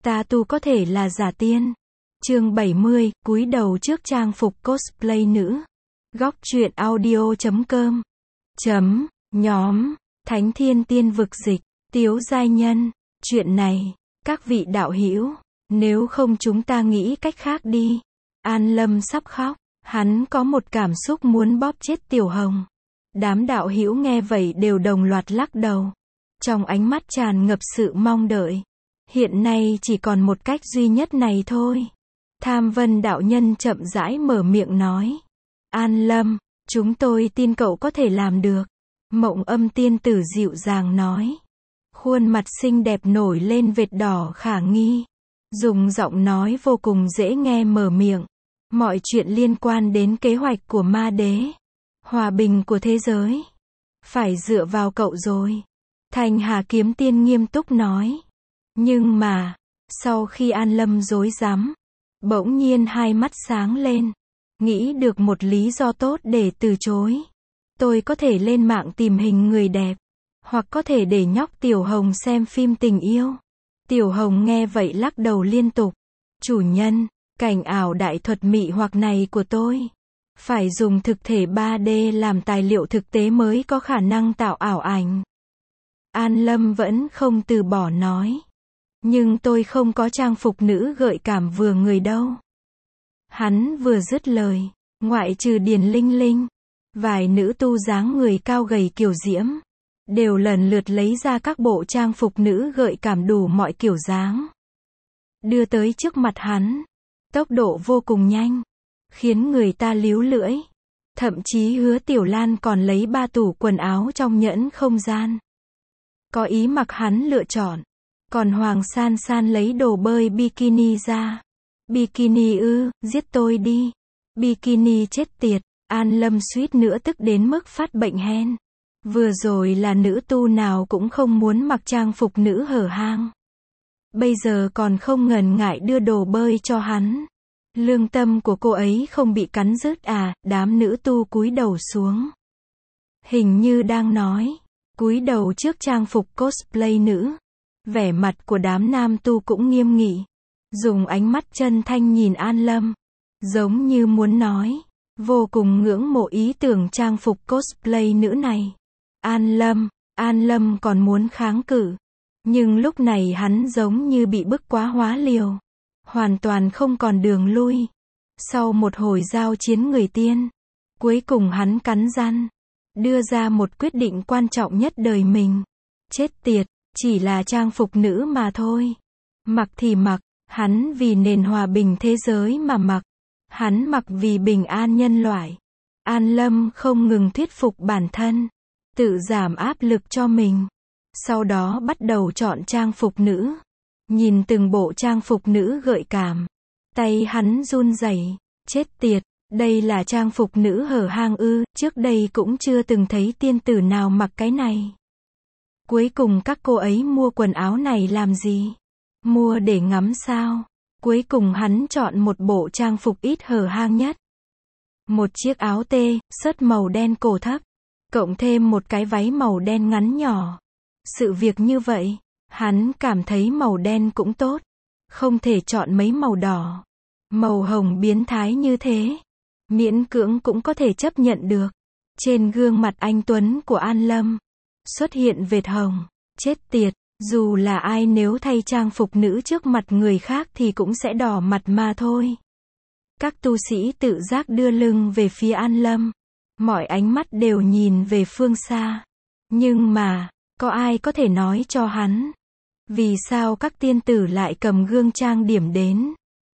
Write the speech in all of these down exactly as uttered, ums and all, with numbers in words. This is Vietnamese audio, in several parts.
Ta tu có thể là giả tiên. Chương bảy mươi, cúi đầu trước trang phục cosplay nữ. Góc truyện audio chấm com. Chấm, nhóm, Thánh Thiên Tiên Vực Dịch, Tiếu Giai Nhân. Chuyện này, các vị đạo hữu, nếu không chúng ta nghĩ cách khác đi. An Lâm sắp khóc, hắn có một cảm xúc muốn bóp chết Tiểu Hồng. Đám đạo hữu nghe vậy đều đồng loạt lắc đầu. Trong ánh mắt tràn ngập sự mong đợi. Hiện nay chỉ còn một cách duy nhất này thôi. Tham Vân đạo nhân chậm rãi mở miệng nói. An Lâm, chúng tôi tin cậu có thể làm được. Mộng Âm tiên tử dịu dàng nói. Khuôn mặt xinh đẹp nổi lên vệt đỏ khả nghi. Dùng giọng nói vô cùng dễ nghe mở miệng. Mọi chuyện liên quan đến kế hoạch của ma đế, hòa bình của thế giới, phải dựa vào cậu rồi. Thanh Hà kiếm tiên nghiêm túc nói. Nhưng mà, sau khi An Lâm rối rắm, bỗng nhiên hai mắt sáng lên, nghĩ được một lý do tốt để từ chối. Tôi có thể lên mạng tìm hình người đẹp, hoặc có thể để nhóc Tiểu Hồng xem phim tình yêu. Tiểu Hồng nghe vậy lắc đầu liên tục. Chủ nhân, cảnh ảo đại thuật mị hoặc này của tôi phải dùng thực thể ba D làm tài liệu thực tế mới có khả năng tạo ảo ảnh. An Lâm vẫn không từ bỏ nói. Nhưng tôi không có trang phục nữ gợi cảm vừa người đâu. Hắn vừa dứt lời, ngoại trừ Điền Linh Linh, vài nữ tu dáng người cao gầy kiều diễm, đều lần lượt lấy ra các bộ trang phục nữ gợi cảm đủ mọi kiểu dáng. Đưa tới trước mặt hắn. Tốc độ vô cùng nhanh, khiến người ta líu lưỡi. Thậm chí Hứa Tiểu Lan còn lấy ba tủ quần áo trong nhẫn không gian. Có ý mặc hắn lựa chọn. Còn Hoàng San San lấy đồ bơi bikini ra. Bikini ư, giết tôi đi. Bikini chết tiệt. An Lâm suýt nữa tức đến mức phát bệnh hen. Vừa rồi là nữ tu nào cũng không muốn mặc trang phục nữ hở hang. Bây giờ còn không ngần ngại đưa đồ bơi cho hắn. Lương tâm của cô ấy không bị cắn rứt à? Đám nữ tu cúi đầu xuống. Hình như đang nói, cúi đầu trước trang phục cosplay nữ. Vẻ mặt của đám nam tu cũng nghiêm nghị. Dùng ánh mắt chân thanh nhìn An Lâm. Giống như muốn nói, vô cùng ngưỡng mộ ý tưởng trang phục cosplay nữ này. An Lâm, An Lâm còn muốn kháng cự. Nhưng lúc này hắn giống như bị bức quá hóa liều. Hoàn toàn không còn đường lui. Sau một hồi giao chiến người tiên, cuối cùng hắn cắn răng, đưa ra một quyết định quan trọng nhất đời mình. Chết tiệt, chỉ là trang phục nữ mà thôi. Mặc thì mặc, hắn vì nền hòa bình thế giới mà mặc. Hắn mặc vì bình an nhân loại. An Lâm không ngừng thuyết phục bản thân, tự giảm áp lực cho mình. Sau đó bắt đầu chọn trang phục nữ. Nhìn từng bộ trang phục nữ gợi cảm, tay hắn run rẩy. Chết tiệt, đây là trang phục nữ hở hang ư? Trước đây cũng chưa từng thấy tiên tử nào mặc cái này. Cuối cùng các cô ấy mua quần áo này làm gì? Mua để ngắm sao? Cuối cùng hắn chọn một bộ trang phục ít hở hang nhất. Một chiếc áo tê, sớt màu đen cổ thấp, cộng thêm một cái váy màu đen ngắn nhỏ. Sự việc như vậy, hắn cảm thấy màu đen cũng tốt. Không thể chọn mấy màu đỏ, màu hồng biến thái như thế. Miễn cưỡng cũng có thể chấp nhận được. Trên gương mặt anh tuấn của An Lâm xuất hiện vệt hồng. Chết tiệt, dù là ai nếu thay trang phục nữ trước mặt người khác thì cũng sẽ đỏ mặt mà thôi. Các tu sĩ tự giác đưa lưng về phía An Lâm. Mọi ánh mắt đều nhìn về phương xa. Nhưng mà, có ai có thể nói cho hắn, vì sao các tiên tử lại cầm gương trang điểm đến?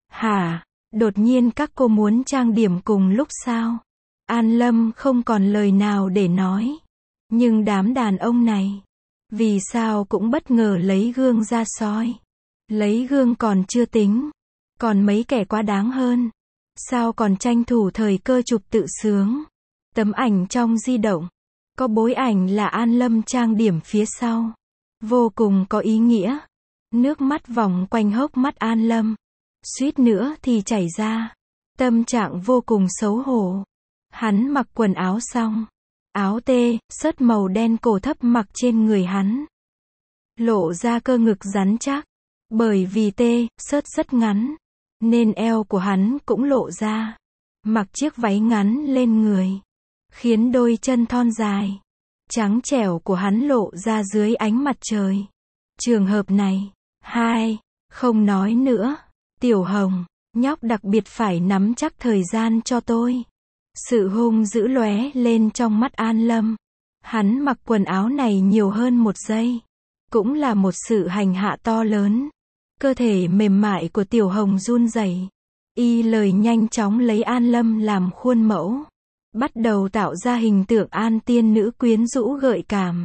Hả? Đột nhiên các cô muốn trang điểm cùng lúc sao? An Lâm không còn lời nào để nói. Nhưng đám đàn ông này, vì sao cũng bất ngờ lấy gương ra soi? Lấy gương còn chưa tính, còn mấy kẻ quá đáng hơn. Sao còn tranh thủ thời cơ chụp tự sướng? Tấm ảnh trong di động, có bối ảnh là An Lâm trang điểm phía sau. Vô cùng có ý nghĩa. Nước mắt vòng quanh hốc mắt An Lâm. Suýt nữa thì chảy ra. Tâm trạng vô cùng xấu hổ. Hắn mặc quần áo xong. Áo tê, sớt màu đen cổ thấp mặc trên người hắn. Lộ ra cơ ngực rắn chắc. Bởi vì tê, xớt rất ngắn, nên eo của hắn cũng lộ ra. Mặc chiếc váy ngắn lên người, khiến đôi chân thon dài, trắng trẻo của hắn lộ ra dưới ánh mặt trời. Trường hợp này, hai, không nói nữa. Tiểu Hồng, nhóc đặc biệt phải nắm chắc thời gian cho tôi. Sự hung dữ lóe lên trong mắt An Lâm. Hắn mặc quần áo này nhiều hơn một giây, cũng là một sự hành hạ to lớn. Cơ thể mềm mại của Tiểu Hồng run rẩy. Y lời nhanh chóng lấy An Lâm làm khuôn mẫu, bắt đầu tạo ra hình tượng An tiên nữ quyến rũ gợi cảm.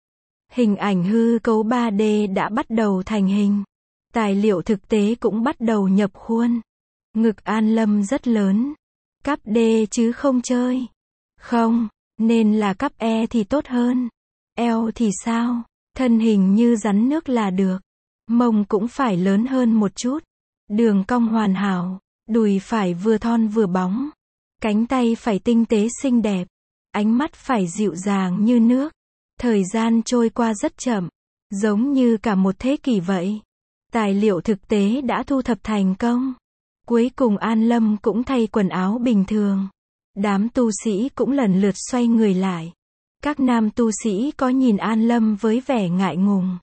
Hình ảnh hư cấu ba D đã bắt đầu thành hình. Tài liệu thực tế cũng bắt đầu nhập khuôn. Ngực An Lâm rất lớn. Cắp D chứ không chơi. Không, nên là cắp E thì tốt hơn. Eo thì sao? Thân hình như rắn nước là được. Mông cũng phải lớn hơn một chút. Đường cong hoàn hảo. Đùi phải vừa thon vừa bóng. Cánh tay phải tinh tế xinh đẹp. Ánh mắt phải dịu dàng như nước. Thời gian trôi qua rất chậm. Giống như cả một thế kỷ vậy. Tài liệu thực tế đã thu thập thành công. Cuối cùng An Lâm cũng thay quần áo bình thường. Đám tu sĩ cũng lần lượt xoay người lại. Các nam tu sĩ có nhìn An Lâm với vẻ ngại ngùng.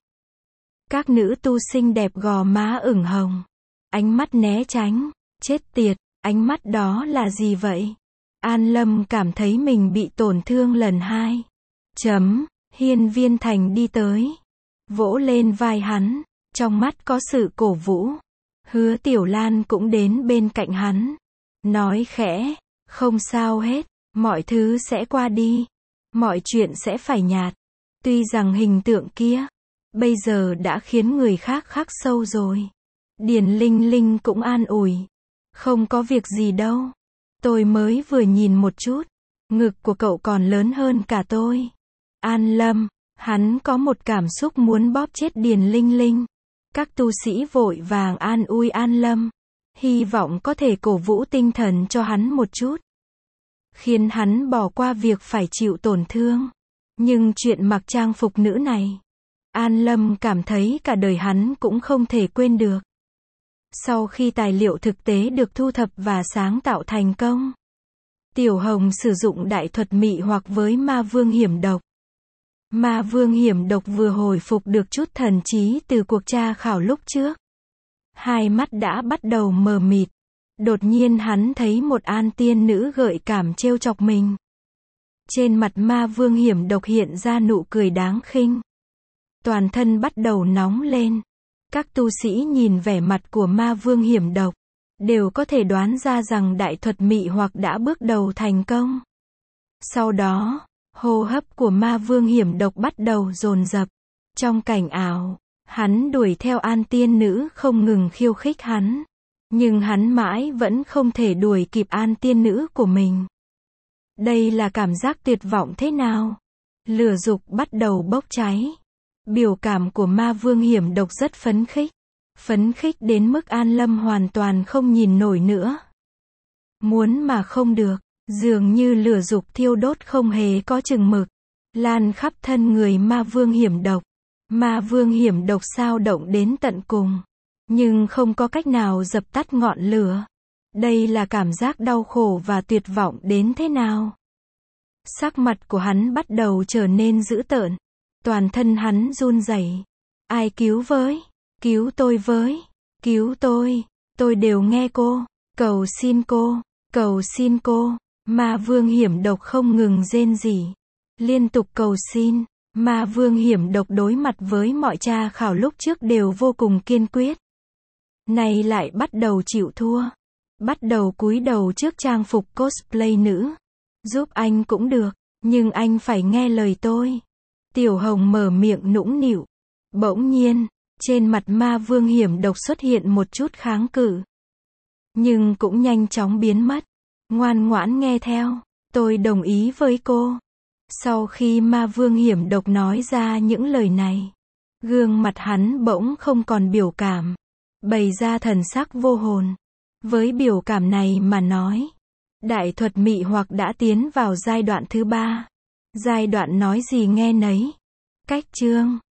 Các nữ tu xinh đẹp gò má ửng hồng. Ánh mắt né tránh. Chết tiệt, ánh mắt đó là gì vậy? An Lâm cảm thấy mình bị tổn thương lần hai. Chấm, Hiên Viên Thành đi tới. Vỗ lên vai hắn. Trong mắt có sự cổ vũ. Hứa Tiểu Lan cũng đến bên cạnh hắn. Nói khẽ, không sao hết, mọi thứ sẽ qua đi. Mọi chuyện sẽ phải nhạt. Tuy rằng hình tượng kia, bây giờ đã khiến người khác khắc sâu rồi. Điền Linh Linh cũng an ủi. Không có việc gì đâu. Tôi mới vừa nhìn một chút. Ngực của cậu còn lớn hơn cả tôi. An Lâm, hắn có một cảm xúc muốn bóp chết Điền Linh Linh. Các tu sĩ vội vàng an ủi An Lâm. Hy vọng có thể cổ vũ tinh thần cho hắn một chút. Khiến hắn bỏ qua việc phải chịu tổn thương. Nhưng chuyện mặc trang phục nữ này, An Lâm cảm thấy cả đời hắn cũng không thể quên được. Sau khi tài liệu thực tế được thu thập và sáng tạo thành công, Tiểu Hồng sử dụng đại thuật mị hoặc với Ma Vương Hiểm Độc. Ma Vương Hiểm Độc vừa hồi phục được chút thần trí từ cuộc tra khảo lúc trước. Hai mắt đã bắt đầu mờ mịt. Đột nhiên hắn thấy một An tiên nữ gợi cảm trêu chọc mình. Trên mặt Ma Vương Hiểm Độc hiện ra nụ cười đáng khinh. Toàn thân bắt đầu nóng lên. Các tu sĩ nhìn vẻ mặt của Ma Vương Hiểm Độc, đều có thể đoán ra rằng đại thuật mị hoặc đã bước đầu thành công. Sau đó, hô hấp của Ma Vương Hiểm Độc bắt đầu dồn dập. Trong cảnh ảo, hắn đuổi theo An tiên nữ không ngừng khiêu khích hắn. Nhưng hắn mãi vẫn không thể đuổi kịp An tiên nữ của mình. Đây là cảm giác tuyệt vọng thế nào? Lửa dục bắt đầu bốc cháy. Biểu cảm của Ma Vương Hiểm Độc rất phấn khích. Phấn khích đến mức An Lâm hoàn toàn không nhìn nổi nữa. Muốn mà không được, dường như lửa dục thiêu đốt không hề có chừng mực, lan khắp thân người Ma Vương Hiểm Độc. Ma Vương Hiểm Độc sao động đến tận cùng, nhưng không có cách nào dập tắt ngọn lửa. Đây là cảm giác đau khổ và tuyệt vọng đến thế nào? Sắc mặt của hắn bắt đầu trở nên dữ tợn. Toàn thân hắn run rẩy. Ai cứu với? Cứu tôi với. Cứu tôi. Tôi đều nghe cô. Cầu xin cô. Cầu xin cô. Ma Vương Hiểm Độc không ngừng rên rỉ. Liên tục cầu xin. Ma Vương Hiểm Độc đối mặt với mọi tra khảo lúc trước đều vô cùng kiên quyết. Này lại bắt đầu chịu thua. Bắt đầu cúi đầu trước trang phục cosplay nữ. Giúp anh cũng được, nhưng anh phải nghe lời tôi. Tiểu Hồng mở miệng nũng nịu. Bỗng nhiên, trên mặt Ma Vương Hiểm Độc xuất hiện một chút kháng cự. Nhưng cũng nhanh chóng biến mất. Ngoan ngoãn nghe theo. Tôi đồng ý với cô. Sau khi Ma Vương Hiểm Độc nói ra những lời này, gương mặt hắn bỗng không còn biểu cảm, bày ra thần sắc vô hồn. Với biểu cảm này mà nói, đại thuật mị hoặc đã tiến vào giai đoạn thứ ba. Giai đoạn nói gì nghe nấy. Cách chương